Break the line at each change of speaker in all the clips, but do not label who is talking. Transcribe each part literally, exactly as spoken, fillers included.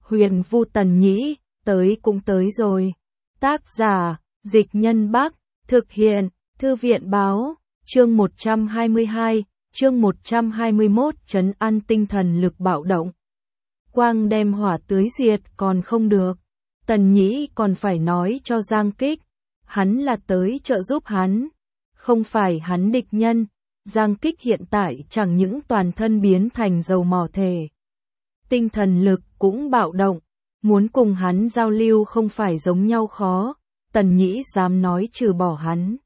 Huyền Vu Tần Nhĩ, tới cũng tới rồi. Tác giả, Dịch Nhân Bắc, thực hiện, Thư viện Báo, chương một trăm hai mươi hai, chương một trăm hai mươi mốt, trấn an tinh thần lực bạo động. Quang đem hỏa tưới diệt còn không được, Tần Nhĩ còn phải nói cho Giang Kích, hắn là tới trợ giúp hắn, không phải hắn địch nhân. Giang Kích hiện tại chẳng những toàn thân biến thành dầu mỏ thể, tinh thần lực cũng bạo động, muốn cùng hắn giao lưu không phải giống nhau khó, Tần Nhĩ dám nói trừ bỏ hắn.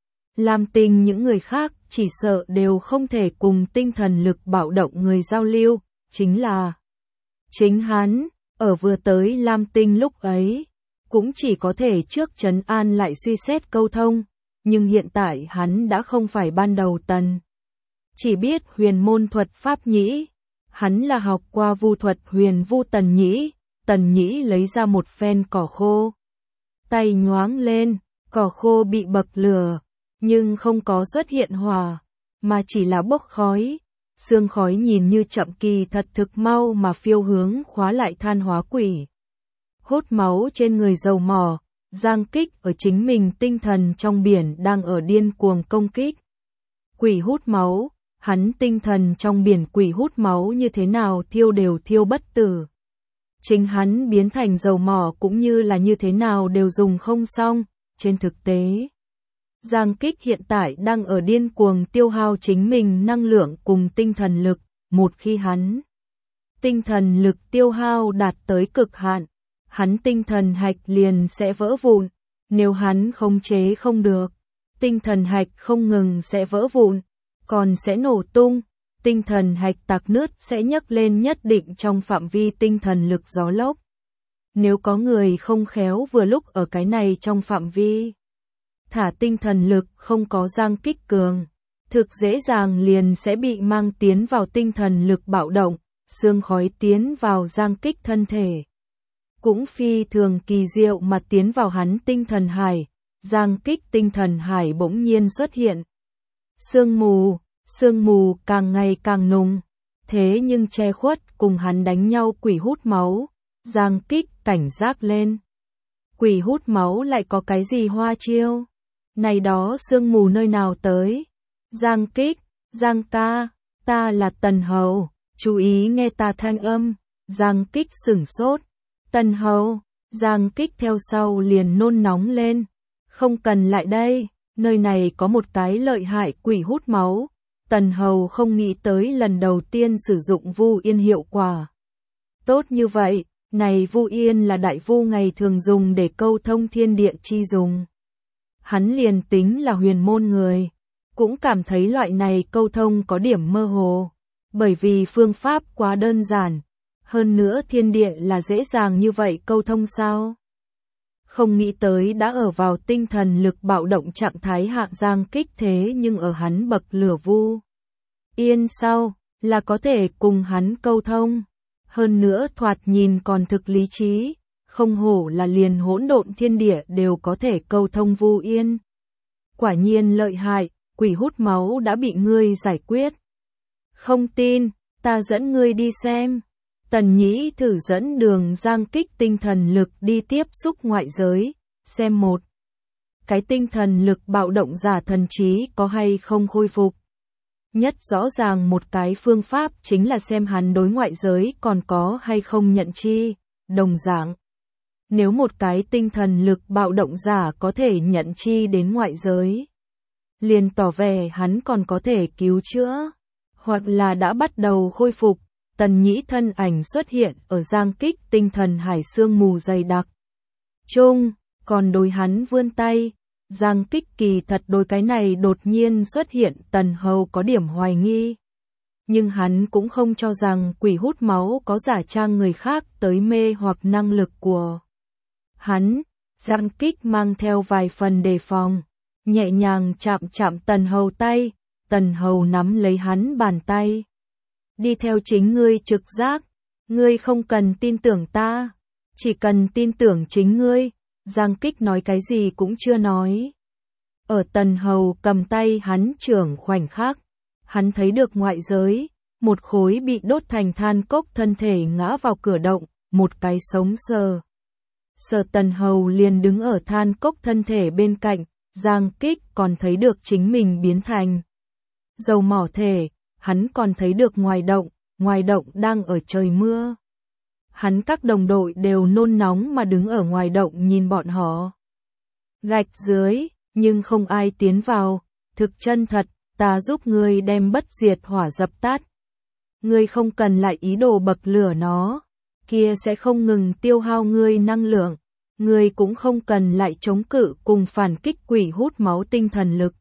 Lam Tinh những người khác chỉ sợ đều không thể cùng tinh thần lực bạo động người giao lưu, chính là chính hắn, ở vừa tới Lam Tinh lúc ấy, cũng chỉ có thể trước trấn an lại suy xét câu thông, nhưng hiện tại hắn đã không phải ban đầu Tần. Chỉ biết huyền môn thuật pháp nhĩ, hắn là học qua vu thuật huyền vu Tần Nhĩ, Tần Nhĩ lấy ra một phen cỏ khô. Tay nhoáng lên, cỏ khô bị bậc lửa, nhưng không có xuất hiện hỏa, mà chỉ là bốc khói. Sương khói nhìn như chậm kỳ thật thực mau mà phiêu hướng khóa lại than hóa quỷ. Hút máu trên người dầu mỏ, Giang Kích ở chính mình tinh thần trong biển đang ở điên cuồng công kích. Quỷ hút máu, hắn tinh thần trong biển quỷ hút máu như thế nào thiêu đều thiêu bất tử. Chính hắn biến thành dầu mỏ cũng như là như thế nào đều dùng không xong, trên thực tế. Giang Kích hiện tại đang ở điên cuồng tiêu hao chính mình năng lượng cùng tinh thần lực, một khi hắn tinh thần lực tiêu hao đạt tới cực hạn, hắn tinh thần hạch liền sẽ vỡ vụn, nếu hắn khống chế không được, tinh thần hạch không ngừng sẽ vỡ vụn, còn sẽ nổ tung, tinh thần hạch tạc nứt sẽ nhấc lên nhất định trong phạm vi tinh thần lực gió lốc. Nếu có người không khéo vừa lúc ở cái này trong phạm vi, thả tinh thần lực không có Giang Kích cường, thực dễ dàng liền sẽ bị mang tiến vào tinh thần lực bạo động, sương khói tiến vào Giang Kích thân thể. Cũng phi thường kỳ diệu mà tiến vào hắn tinh thần hải, Giang Kích tinh thần hải bỗng nhiên xuất hiện. Sương mù, sương mù càng ngày càng nùng, thế nhưng che khuất cùng hắn đánh nhau quỷ hút máu, Giang Kích cảnh giác lên. Quỷ hút máu lại có cái gì hoa chiêu? Này đó sương mù nơi nào tới? Giang Kích, Giang ca, ta là Tần Hầu, chú ý nghe ta thanh âm. Giang Kích sửng sốt. Tần Hầu, Giang Kích theo sau liền nôn nóng lên. Không cần lại đây, nơi này có một cái lợi hại quỷ hút máu. Tần Hầu không nghĩ tới lần đầu tiên sử dụng Vu Yên hiệu quả tốt như vậy, này Vu Yên là đại vu ngày thường dùng để câu thông thiên địa chi dùng. Hắn liền tính là huyền môn người, cũng cảm thấy loại này câu thông có điểm mơ hồ, bởi vì phương pháp quá đơn giản, hơn nữa thiên địa là dễ dàng như vậy câu thông sao? Không nghĩ tới đã ở vào tinh thần lực bạo động trạng thái hạ Giang Kích thế nhưng ở hắn bậc lửa Vu Yên sau, là có thể cùng hắn câu thông, hơn nữa thoạt nhìn còn thực lý trí. Không hổ là liền hỗn độn thiên địa đều có thể câu thông Vu Yên. Quả nhiên lợi hại, quỷ hút máu đã bị ngươi giải quyết. Không tin, ta dẫn ngươi đi xem. Tần Nhĩ thử dẫn đường Giang Kích tinh thần lực đi tiếp xúc ngoại giới, xem một cái tinh thần lực bạo động giả thần trí có hay không khôi phục. Nhất rõ ràng một cái phương pháp chính là xem hắn đối ngoại giới còn có hay không nhận chi, đồng dạng. Nếu một cái tinh thần lực bạo động giả có thể nhận chi đến ngoại giới, liền tỏ vẻ hắn còn có thể cứu chữa, hoặc là đã bắt đầu khôi phục. Tần Nhĩ thân ảnh xuất hiện ở Giang Kích tinh thần hải sương mù dày đặc chung, còn đối hắn vươn tay. Giang Kích kỳ thật đối cái này đột nhiên xuất hiện Tần Hầu có điểm hoài nghi, nhưng hắn cũng không cho rằng quỷ hút máu có giả trang người khác tới mê hoặc năng lực của hắn. Giang Kích mang theo vài phần đề phòng, nhẹ nhàng chạm chạm Tần Hầu tay, Tần Hầu nắm lấy hắn bàn tay. Đi theo chính ngươi trực giác, ngươi không cần tin tưởng ta, chỉ cần tin tưởng chính ngươi. Giang Kích nói cái gì cũng chưa nói. Ở Tần Hầu cầm tay hắn trưởng khoảnh khắc, hắn thấy được ngoại giới, một khối bị đốt thành than cốc thân thể ngã vào cửa động, một cái sống sờ. Sở Tần Hầu liền đứng ở than cốc thân thể bên cạnh, Giang Kích còn thấy được chính mình biến thành dầu mỏ thể, hắn còn thấy được ngoài động, ngoài động đang ở trời mưa. Hắn các đồng đội đều nôn nóng mà đứng ở ngoài động nhìn bọn họ. Gạch dưới, nhưng không ai tiến vào, thực chân thật, ta giúp ngươi đem bất diệt hỏa dập tắt. Ngươi không cần lại ý đồ bậc lửa nó, kia sẽ không ngừng tiêu hao ngươi năng lượng. Ngươi cũng không cần lại chống cự cùng phản kích quỷ hút máu tinh thần lực.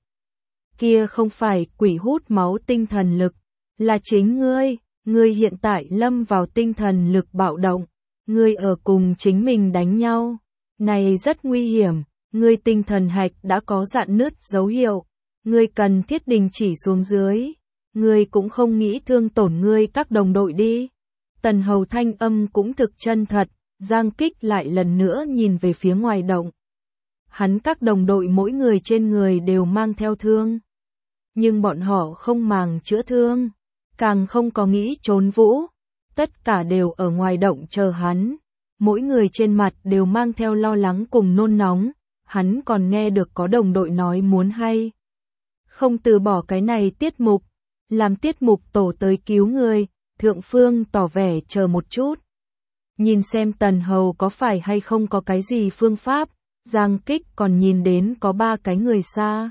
Kia không phải quỷ hút máu tinh thần lực, là chính ngươi, ngươi hiện tại lâm vào tinh thần lực bạo động, ngươi ở cùng chính mình đánh nhau, này rất nguy hiểm, ngươi tinh thần hạch đã có rạn nứt dấu hiệu, ngươi cần thiết đình chỉ xuống dưới, ngươi cũng không nghĩ thương tổn ngươi các đồng đội đi. Tần Hầu thanh âm cũng thực chân thật, Giang Kích lại lần nữa nhìn về phía ngoài động. Hắn các đồng đội mỗi người trên người đều mang theo thương. Nhưng bọn họ không màng chữa thương, càng không có nghĩ trốn vũ. Tất cả đều ở ngoài động chờ hắn. Mỗi người trên mặt đều mang theo lo lắng cùng nôn nóng. Hắn còn nghe được có đồng đội nói muốn hay không từ bỏ cái này tiết mục. Làm tiết mục tổ tới cứu người. Thượng Phương tỏ vẻ chờ một chút. Nhìn xem Tần Hầu có phải hay không có cái gì phương pháp. Giang Kích còn nhìn đến có ba cái người xa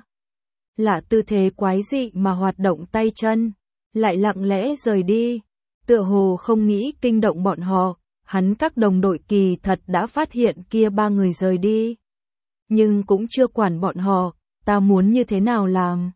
lạ tư thế quái dị mà hoạt động tay chân, lại lặng lẽ rời đi, tựa hồ không nghĩ kinh động bọn họ. Hắn các đồng đội kỳ thật đã phát hiện kia ba người rời đi, nhưng cũng chưa quản bọn họ. Ta muốn như thế nào làm?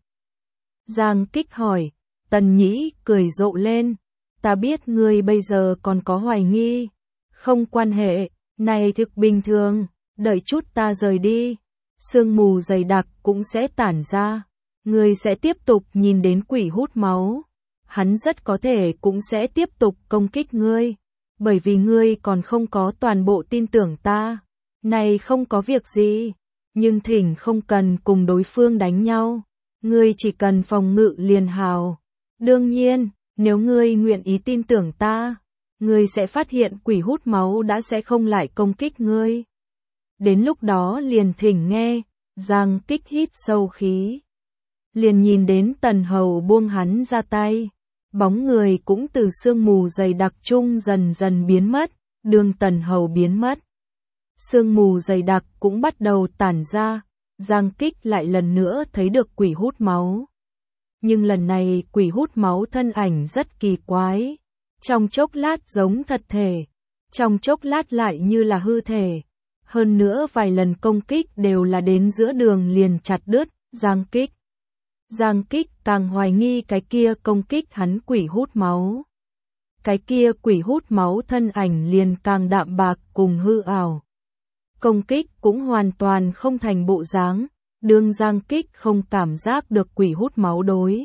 Giang Kích hỏi. Tần Nhĩ cười rộ lên. Ta biết ngươi bây giờ còn có hoài nghi. Không quan hệ, này thực bình thường, đợi chút ta rời đi. Sương mù dày đặc cũng sẽ tản ra. Ngươi sẽ tiếp tục nhìn đến quỷ hút máu. Hắn rất có thể cũng sẽ tiếp tục công kích ngươi. Bởi vì ngươi còn không có toàn bộ tin tưởng ta. Này không có việc gì. Nhưng thỉnh không cần cùng đối phương đánh nhau. Ngươi chỉ cần phòng ngự liền hào. Đương nhiên, nếu ngươi nguyện ý tin tưởng ta, ngươi sẽ phát hiện quỷ hút máu đã sẽ không lại công kích ngươi. Đến lúc đó liền thỉnh nghe. Giang Kích hít sâu khí. Liền nhìn đến Tần Hầu buông hắn ra tay. Bóng người cũng từ sương mù dày đặc chung dần dần biến mất. Đường Tần Hầu biến mất. Sương mù dày đặc cũng bắt đầu tản ra. Giang Kích lại lần nữa thấy được quỷ hút máu. Nhưng lần này quỷ hút máu thân ảnh rất kỳ quái. Trong chốc lát giống thật thể. Trong chốc lát lại như là hư thể. Hơn nữa vài lần công kích đều là đến giữa đường liền chặt đứt. Giang Kích. Giang Kích càng hoài nghi cái kia công kích hắn quỷ hút máu. Cái kia quỷ hút máu thân ảnh liền càng đạm bạc cùng hư ảo. Công kích cũng hoàn toàn không thành bộ dáng. Đường Giang Kích không cảm giác được quỷ hút máu đối.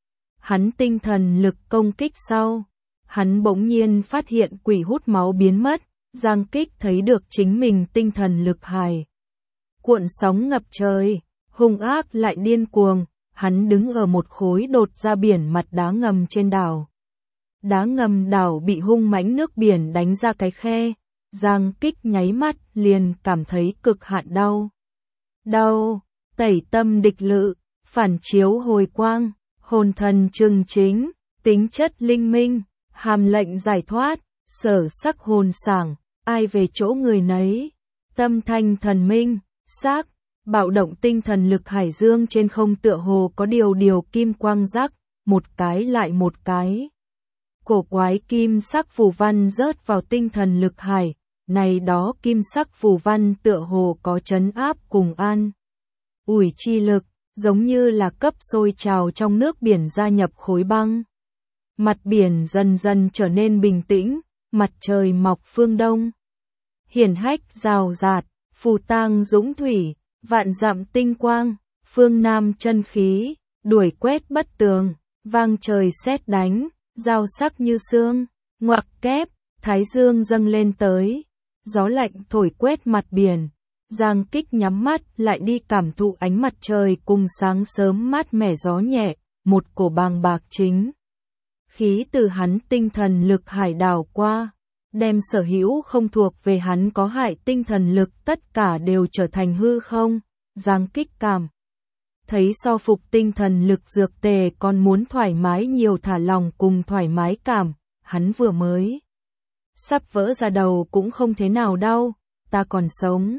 Hắn tinh thần lực công kích sau. Hắn bỗng nhiên phát hiện quỷ hút máu biến mất. Giang Kích thấy được chính mình tinh thần lực hài. Cuộn sóng ngập trời, hung ác lại điên cuồng. Hắn đứng ở một khối đột ra biển mặt đá ngầm trên đảo. Đá ngầm đảo bị hung mãnh nước biển đánh ra cái khe. Giang Kích nháy mắt liền cảm thấy cực hạn đau. Đau, tẩy tâm địch lự, phản chiếu hồi quang, hồn thần trừng chính, tính chất linh minh, hàm lệnh giải thoát, sở sắc hồn sảng, ai về chỗ người nấy, tâm thanh thần minh, xác, bạo động tinh thần lực hải dương trên không tựa hồ có điều điều kim quang rắc, một cái lại một cái. Cổ quái kim sắc phù văn rớt vào tinh thần lực hải, này đó kim sắc phù văn tựa hồ có trấn áp cùng an ủi chi lực, giống như là cấp sôi trào trong nước biển gia nhập khối băng. Mặt biển dần dần trở nên bình tĩnh, mặt trời mọc phương đông. Hiển hách rào rạt, phù tang dũng thủy, vạn dặm tinh quang, phương nam chân khí, đuổi quét bất tường, vang trời sét đánh, dao sắc như xương, ngoặc kép, thái dương dâng lên tới, gió lạnh thổi quét mặt biển. Giang Kích nhắm mắt lại đi cảm thụ ánh mặt trời cùng sáng sớm mát mẻ gió nhẹ, một cổ bàng bạc chính khí từ hắn tinh thần lực hải đảo qua. đem sở hữu không thuộc về hắn có hại tinh thần lực tất cả đều trở thành hư không. Giang Kích cảm thấy so phục tinh thần lực dược tề còn muốn thoải mái nhiều, thả lòng cùng thoải mái cảm, hắn vừa mới sắp vỡ ra đầu cũng không thế nào đau, ta còn sống.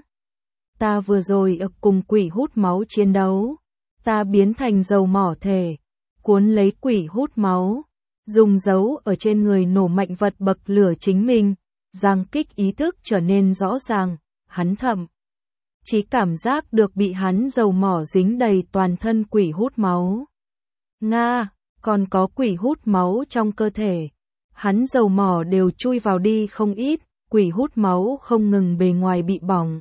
Ta vừa rồi ở cùng quỷ hút máu chiến đấu, ta biến thành dầu mỏ thể, cuốn lấy quỷ hút máu, dùng dấu ở trên người nổ mạnh vật bậc lửa chính mình. Giang Kích ý thức trở nên rõ ràng, hắn thậm chí cảm giác được bị hắn dầu mỏ dính đầy toàn thân quỷ hút máu. Nga, còn có quỷ hút máu trong cơ thể. Hắn dầu mỏ đều chui vào đi không ít, quỷ hút máu không ngừng bề ngoài bị bỏng.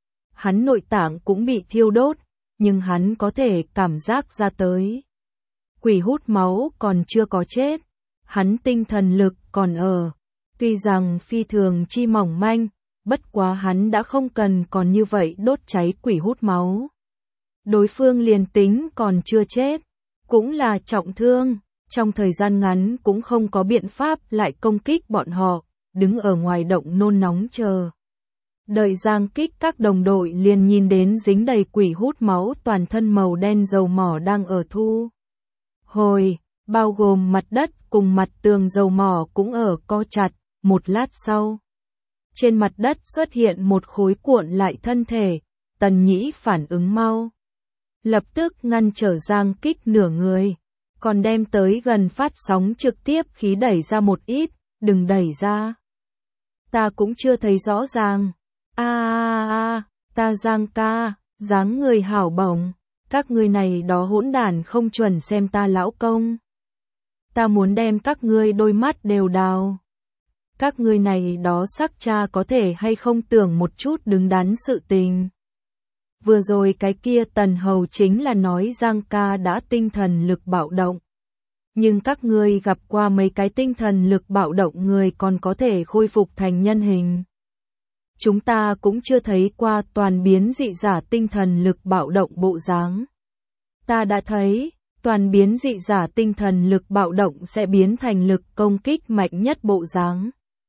Hắn nội tạng cũng bị thiêu đốt, nhưng hắn có thể cảm giác ra tới. Quỷ hút máu còn chưa có chết, hắn tinh thần lực còn ở. Tuy rằng phi thường chi mỏng manh, bất quá hắn đã không cần còn như vậy đốt cháy quỷ hút máu. Đối phương liền tính còn chưa chết, cũng là trọng thương, trong thời gian ngắn cũng không có biện pháp lại công kích bọn họ, đứng ở ngoài động nôn nóng chờ. Đợi Giang Kích các đồng đội liền nhìn đến dính đầy quỷ hút máu toàn thân màu đen dầu mỏ đang ở thu hồi, bao gồm mặt đất cùng mặt tường dầu mỏ cũng ở co chặt. Một lát sau, trên mặt đất xuất hiện một khối cuộn lại thân thể, Tần Nhĩ phản ứng mau, lập tức ngăn trở Giang Kích nửa người, còn đem tới gần phát sóng trực tiếp khí đẩy ra một ít, đừng đẩy ra. Ta cũng chưa thấy rõ ràng. A a a, ta Giang ca, dáng người hảo bổng, các ngươi này đó hỗn đản không chuẩn xem ta lão công. Ta muốn đem các ngươi đôi mắt đều đào. Các ngươi này đó sắc cha có thể hay không tưởng một chút đứng đắn sự tình. Vừa rồi cái kia Tần Hầu chính là nói Giang ca đã tinh thần lực bạo động. Nhưng các ngươi gặp qua mấy cái tinh thần lực bạo động người còn có thể khôi phục thành nhân hình. Chúng ta cũng chưa thấy qua toàn biến dị giả tinh thần lực bạo động bộ dáng. Ta đã thấy, toàn biến dị giả tinh thần lực bạo động sẽ biến thành lực công kích mạnh nhất bộ dáng.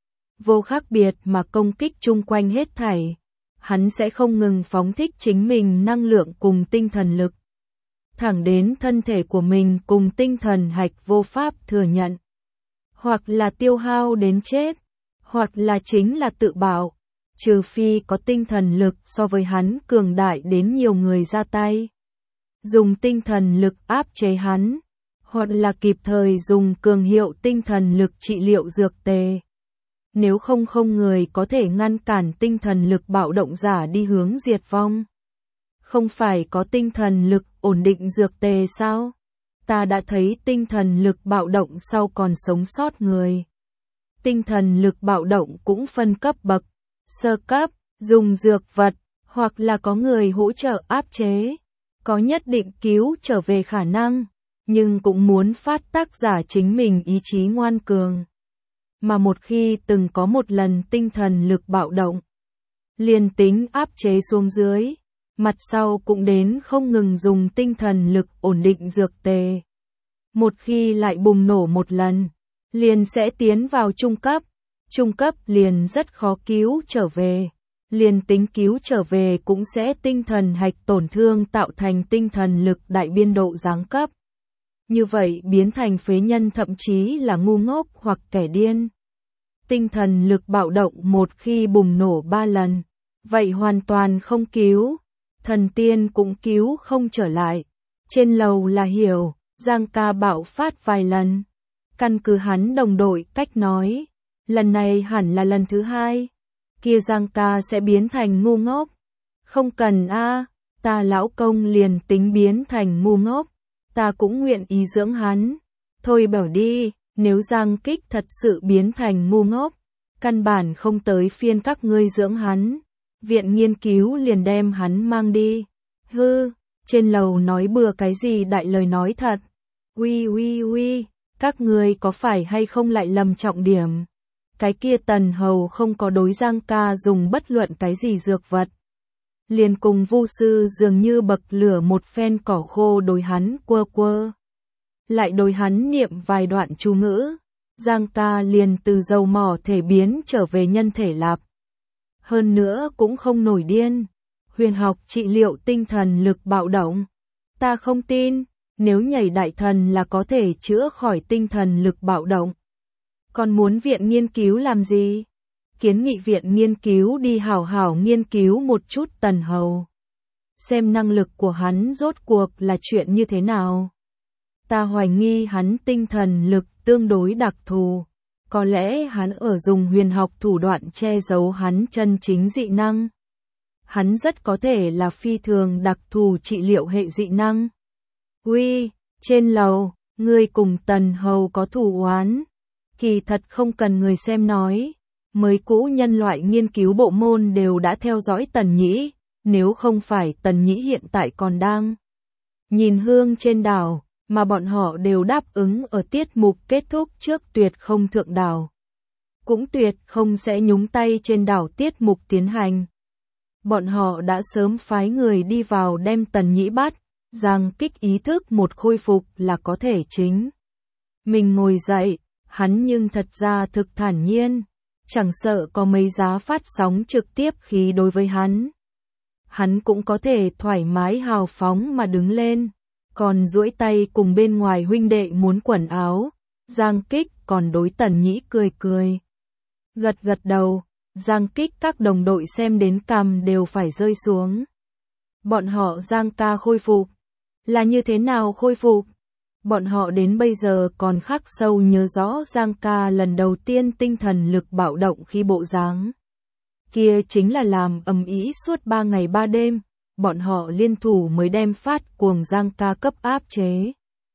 Vô khác biệt mà công kích chung quanh hết thảy. Hắn sẽ không ngừng phóng thích chính mình năng lượng cùng tinh thần lực. Thẳng đến thân thể của mình cùng tinh thần hạch vô pháp thừa nhận. Hoặc là tiêu hao đến chết, hoặc là chính là tự bạo. Trừ phi có tinh thần lực so với hắn cường đại đến nhiều người ra tay. Dùng tinh thần lực áp chế hắn, hoặc là kịp thời dùng cường hiệu tinh thần lực trị liệu dược tề. Nếu không không người có thể ngăn cản tinh thần lực bạo động giả đi hướng diệt vong. Không phải có tinh thần lực ổn định dược tề sao? Ta đã thấy tinh thần lực bạo động sau còn sống sót người. Tinh thần lực bạo động cũng phân cấp bậc, sơ cấp, dùng dược vật, hoặc là có người hỗ trợ áp chế. Có nhất định cứu trở về khả năng, nhưng cũng muốn phát tác giả chính mình ý chí ngoan cường. Mà một khi từng có một lần tinh thần lực bạo động, liền tính áp chế xuống dưới, mặt sau cũng đến không ngừng dùng tinh thần lực ổn định dược tề. Một khi lại bùng nổ một lần, liền sẽ tiến vào trung cấp, trung cấp liền rất khó cứu trở về. Liền tính cứu trở về cũng sẽ tinh thần hạch tổn thương tạo thành tinh thần lực đại biên độ giáng cấp. Như vậy biến thành phế nhân thậm chí là ngu ngốc hoặc kẻ điên. Tinh thần lực bạo động một khi bùng nổ ba lần, vậy hoàn toàn không cứu, thần tiên cũng cứu không trở lại. Trên lầu là hiểu, Giang ca bạo phát vài lần. Căn cứ hắn đồng đội cách nói, lần này hẳn là lần thứ hai. Kia Giang ca sẽ biến thành ngu ngốc. Không cần a, ta lão công liền tính biến thành ngu ngốc, ta cũng nguyện ý dưỡng hắn. Thôi bảo đi, nếu Giang Kích thật sự biến thành ngu ngốc, căn bản không tới phiên các ngươi dưỡng hắn. Viện nghiên cứu liền đem hắn mang đi. Hư, trên lầu nói bừa cái gì đại lời nói thật. Uy uy uy, các ngươi có phải hay không lại lầm trọng điểm. Cái kia Tần Hầu không có đối Giang ca dùng bất luận cái gì dược vật. Liền cùng vu sư dường như bậc lửa một phen cỏ khô đối hắn quơ quơ. Lại đối hắn niệm vài đoạn chú ngữ. Giang ca liền từ dầu mỏ thể biến trở về nhân thể lạp. Hơn nữa cũng không nổi điên. Huyền học trị liệu tinh thần lực bạo động. Ta không tin, nếu nhảy đại thần là có thể chữa khỏi tinh thần lực bạo động. Còn muốn viện nghiên cứu làm gì? Kiến nghị viện nghiên cứu đi hảo hảo nghiên cứu một chút Tần Hầu. Xem năng lực của hắn rốt cuộc là chuyện như thế nào. Ta hoài nghi hắn tinh thần lực tương đối đặc thù. Có lẽ hắn ở dùng huyền học thủ đoạn che giấu hắn chân chính dị năng. Hắn rất có thể là phi thường đặc thù trị liệu hệ dị năng. Uy, trên lầu, ngươi cùng Tần Hầu có thủ oán. Kỳ thật không cần người xem nói. Mới cũ nhân loại nghiên cứu bộ môn đều đã theo dõi Tần Nhĩ. Nếu không phải Tần Nhĩ hiện tại còn đang nhìn hương trên đảo, mà bọn họ đều đáp ứng ở tiết mục kết thúc trước tuyệt không thượng đảo. Cũng tuyệt không sẽ nhúng tay trên đảo tiết mục tiến hành. Bọn họ đã sớm phái người đi vào đem Tần Nhĩ bắt, Giang Kích ý thức một khôi phục là có thể chính. Mình ngồi dậy, hắn nhưng thật ra thực thản nhiên, chẳng sợ có mấy giá phát sóng trực tiếp khí đối với hắn. Hắn cũng có thể thoải mái hào phóng mà đứng lên, còn duỗi tay cùng bên ngoài huynh đệ muốn quần áo. Giang Kích còn đối Tần Nhĩ cười cười. Gật gật đầu, Giang Kích các đồng đội xem đến cằm đều phải rơi xuống. Bọn họ Giang ca khôi phục. Là như thế nào khôi phục? Bọn họ đến bây giờ còn khắc sâu nhớ rõ Giang ca lần đầu tiên tinh thần lực bạo động khi bộ dáng. Kia chính là làm ầm ĩ suốt ba ngày ba đêm, bọn họ liên thủ mới đem phát cuồng Giang ca cấp áp chế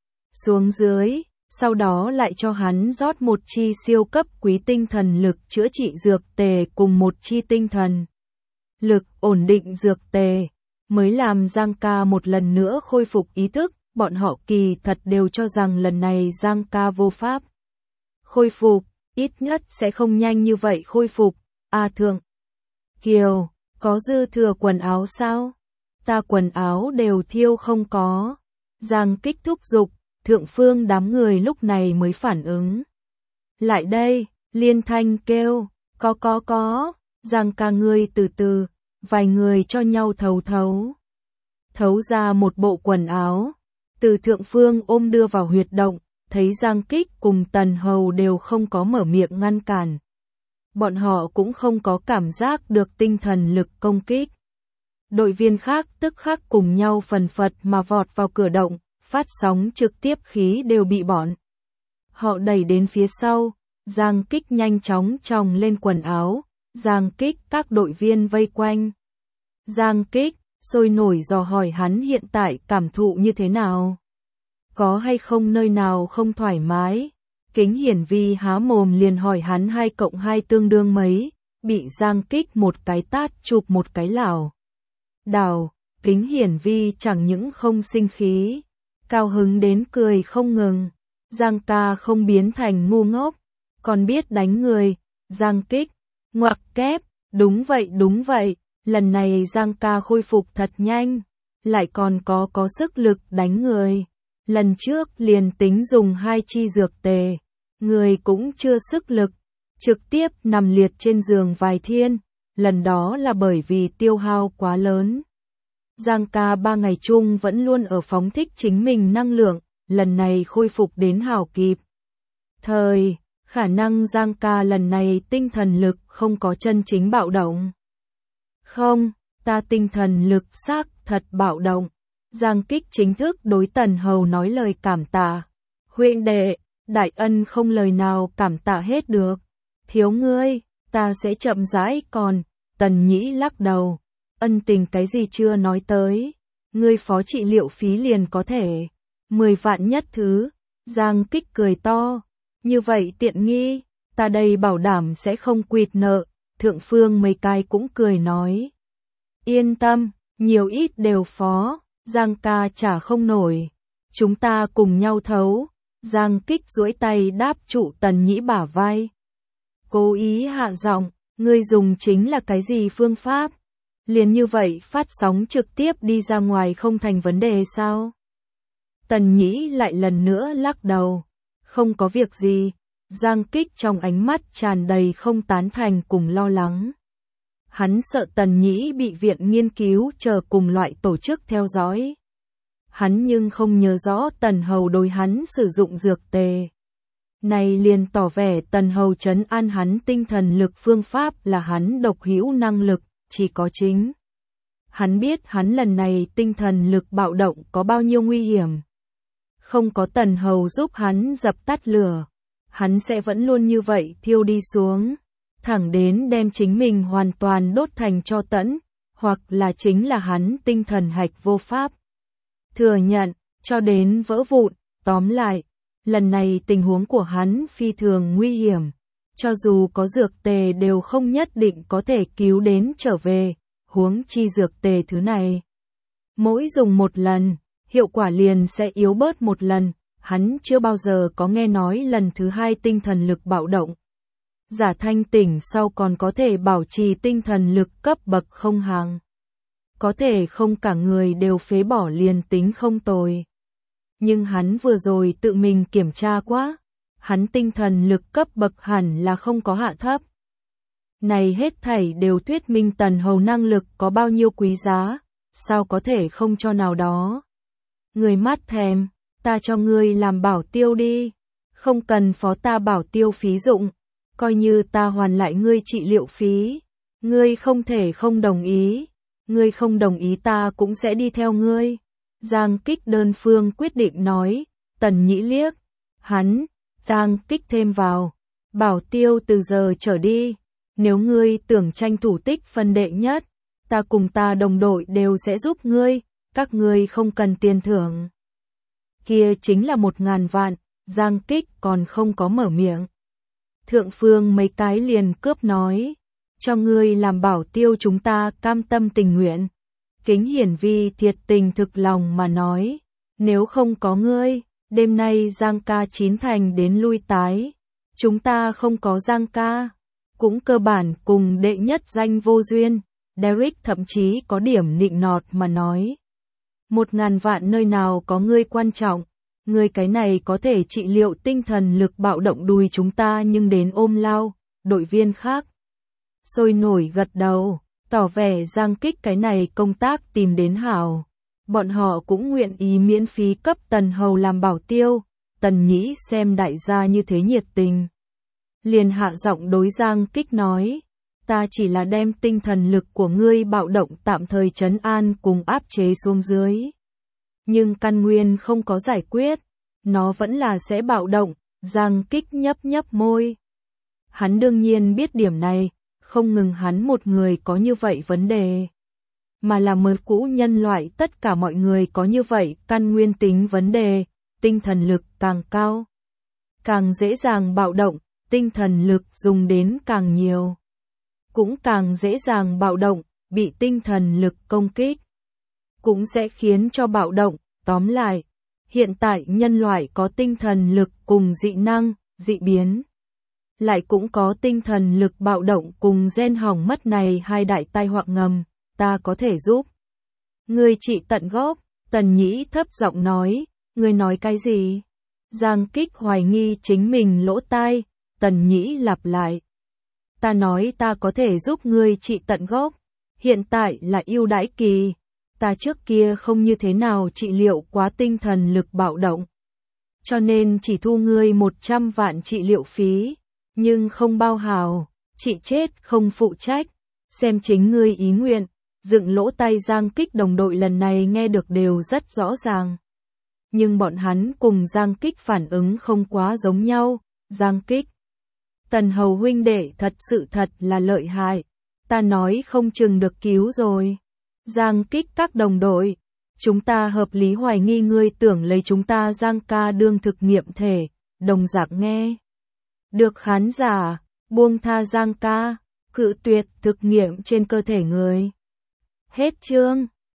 xuống dưới, sau đó lại cho hắn rót một chi siêu cấp quý tinh thần lực chữa trị dược tề cùng một chi tinh thần lực ổn định dược tề, mới làm Giang ca một lần nữa khôi phục ý thức. Bọn họ kỳ thật đều cho rằng lần này Giang ca vô pháp khôi phục, ít nhất sẽ không nhanh như vậy khôi phục. A à, Thượng Kiều, có dư thừa quần áo sao? Ta quần áo đều thiêu không có. Giang Kích thúc giục, Thượng Phương đám người lúc này mới phản ứng. Lại đây, liên thanh kêu, có có có, Giang ca ngươi từ từ, vài người cho nhau thấu thấu. Thấu ra một bộ quần áo, từ Thượng Phương ôm đưa vào huyệt động, thấy Giang Kích cùng Tần Hầu đều không có mở miệng ngăn cản. Bọn họ cũng không có cảm giác được tinh thần lực công kích. Đội viên khác tức khắc cùng nhau phần phật mà vọt vào cửa động, phát sóng trực tiếp khí đều bị bọn họ đẩy đến phía sau. Giang Kích nhanh chóng tròng lên quần áo, Giang Kích các đội viên vây quanh. Giang Kích sôi nổi dò hỏi hắn hiện tại cảm thụ như thế nào. Có hay không nơi nào không thoải mái. Kính Hiển Vi há mồm liền hỏi hắn hai cộng hai tương đương mấy, bị Giang Kích một cái tát chụp một cái lảo đảo. Kính Hiển Vi chẳng những không sinh khí, cao hứng đến cười không ngừng. Giang ca không biến thành ngu ngốc, còn biết đánh người. Giang Kích ngoặc kép, đúng vậy đúng vậy, lần này Giang ca khôi phục thật nhanh, lại còn có có sức lực đánh người. Lần trước liền tính dùng hai chi dược tề, người cũng chưa sức lực, trực tiếp nằm liệt trên giường vài thiên, lần đó là bởi vì tiêu hao quá lớn. Giang ca ba ngày chung vẫn luôn ở phóng thích chính mình năng lượng, lần này khôi phục đến hảo kịp thời, khả năng Giang ca lần này tinh thần lực không có chân chính bạo động. Không, ta tinh thần lực xác thật bạo động. Giang Kích chính thức đối Tần Hầu nói lời cảm tạ. Huynh đệ, đại ân không lời nào cảm tạ hết được. Thiếu ngươi, ta sẽ chậm rãi còn. Tần Nhĩ lắc đầu. Ân tình cái gì chưa nói tới. Ngươi phó trị liệu phí liền có thể. Mười vạn nhất thứ. Giang Kích cười to. Như vậy tiện nghi, ta đây bảo đảm sẽ không quỵt nợ. Thượng Phương mấy cái cũng cười nói. Yên tâm, nhiều ít đều phó. Giang ca trả không nổi. Chúng ta cùng nhau thấu. Giang Kích duỗi tay đáp trụ Tần Nhĩ bả vai. Cố ý hạ giọng, ngươi dùng chính là cái gì phương pháp? Liền như vậy phát sóng trực tiếp đi ra ngoài không thành vấn đề sao? Tần Nhĩ lại lần nữa lắc đầu. Không có việc gì. Giang Kích trong ánh mắt tràn đầy không tán thành cùng lo lắng. Hắn sợ Tần Nhĩ bị viện nghiên cứu chờ cùng loại tổ chức theo dõi. Hắn nhưng không nhớ rõ Tần Hầu đối hắn sử dụng dược tề. Này liền tỏ vẻ Tần Hầu trấn an hắn tinh thần lực phương pháp là hắn độc hữu năng lực, chỉ có chính. Hắn biết hắn lần này tinh thần lực bạo động có bao nhiêu nguy hiểm. Không có Tần Hầu giúp hắn dập tắt lửa, hắn sẽ vẫn luôn như vậy thiêu đi xuống, thẳng đến đem chính mình hoàn toàn đốt thành tro tẫn, hoặc là chính là hắn tinh thần hạch vô pháp. Thừa nhận, cho đến vỡ vụn, tóm lại, lần này tình huống của hắn phi thường nguy hiểm, cho dù có dược tề đều không nhất định có thể cứu đến trở về, huống chi dược tề thứ này. Mỗi dùng một lần, hiệu quả liền sẽ yếu bớt một lần, hắn chưa bao giờ có nghe nói lần thứ hai tinh thần lực bạo động. Giả thanh tỉnh sau còn có thể bảo trì tinh thần lực cấp bậc không hàng. Có thể không cả người đều phế bỏ liền tính không tồi. Nhưng hắn vừa rồi tự mình kiểm tra quá, hắn tinh thần lực cấp bậc hẳn là không có hạ thấp. Này hết thảy đều thuyết minh Tần Hầu năng lực có bao nhiêu quý giá, sao có thể không cho nào đó. Người mắt thèm, ta cho ngươi làm bảo tiêu đi, không cần phó ta bảo tiêu phí dụng, coi như ta hoàn lại ngươi trị liệu phí, ngươi không thể không đồng ý, ngươi không đồng ý ta cũng sẽ đi theo ngươi. Giang Kích đơn phương quyết định nói, Tần Nhĩ liếc, hắn, Giang Kích thêm vào, bảo tiêu từ giờ trở đi, nếu ngươi tưởng tranh thủ tích phân đệ nhất, ta cùng ta đồng đội đều sẽ giúp ngươi, các ngươi không cần tiền thưởng. Kia chính là một ngàn vạn, Giang Kích còn không có mở miệng. Thượng phương mấy cái liền cướp nói, cho ngươi làm bảo tiêu chúng ta cam tâm tình nguyện. Kính Hiển Vi thiệt tình thực lòng mà nói, nếu không có ngươi, đêm nay Giang ca chín thành đến lui tái, chúng ta không có Giang ca, cũng cơ bản cùng đệ nhất danh vô duyên. Derek thậm chí có điểm nịnh nọt mà nói, một ngàn vạn nơi nào có ngươi quan trọng, ngươi cái này có thể trị liệu tinh thần lực bạo động đùi chúng ta nhưng đến ôm lao. Đội viên khác sôi nổi gật đầu, tỏ vẻ Giang Kích cái này công tác tìm đến hảo. Bọn họ cũng nguyện ý miễn phí cấp Tần Hầu làm bảo tiêu. Tần Nhĩ xem đại gia như thế nhiệt tình, liền hạ giọng đối Giang Kích nói, ta chỉ là đem tinh thần lực của ngươi bạo động tạm thời trấn an cùng áp chế xuống dưới. Nhưng căn nguyên không có giải quyết, nó vẫn là sẽ bạo động. Giang Kích nhấp nhấp môi. Hắn đương nhiên biết điểm này, không ngừng hắn một người có như vậy vấn đề, mà là mới cũ nhân loại tất cả mọi người có như vậy căn nguyên tính vấn đề. Tinh thần lực càng cao, càng dễ dàng bạo động, tinh thần lực dùng đến càng nhiều, cũng càng dễ dàng bạo động, bị tinh thần lực công kích, cũng sẽ khiến cho bạo động. Tóm lại, hiện tại nhân loại có tinh thần lực cùng dị năng, dị biến, lại cũng có tinh thần lực bạo động cùng gen hỏng mất này hai đại tai họa ngầm, ta có thể giúp ngươi trị tận gốc. Tần Nhĩ thấp giọng nói, ngươi nói cái gì? Giang Kích hoài nghi chính mình lỗ tai. Tần Nhĩ lặp lại, ta nói ta có thể giúp ngươi trị tận gốc, hiện tại là ưu đãi kỳ, ta trước kia không như thế nào trị liệu quá tinh thần lực bạo động, cho nên chỉ thu ngươi một trăm vạn trị liệu phí, nhưng không bao hào, trị chết không phụ trách, xem chính ngươi ý nguyện. Dựng lỗ tai Giang Kích đồng đội lần này nghe được đều rất rõ ràng, nhưng bọn hắn cùng Giang Kích phản ứng không quá giống nhau. Giang Kích, Tần Hầu huynh đệ thật sự thật là lợi hại, ta nói không chừng được cứu rồi. Giang Kích các đồng đội, chúng ta hợp lý hoài nghi ngươi tưởng lấy chúng ta Giang ca đương thực nghiệm thể. Đồng Giặc nghe được khán giả buông tha Giang ca, cự tuyệt thực nghiệm trên cơ thể người. Hết chương.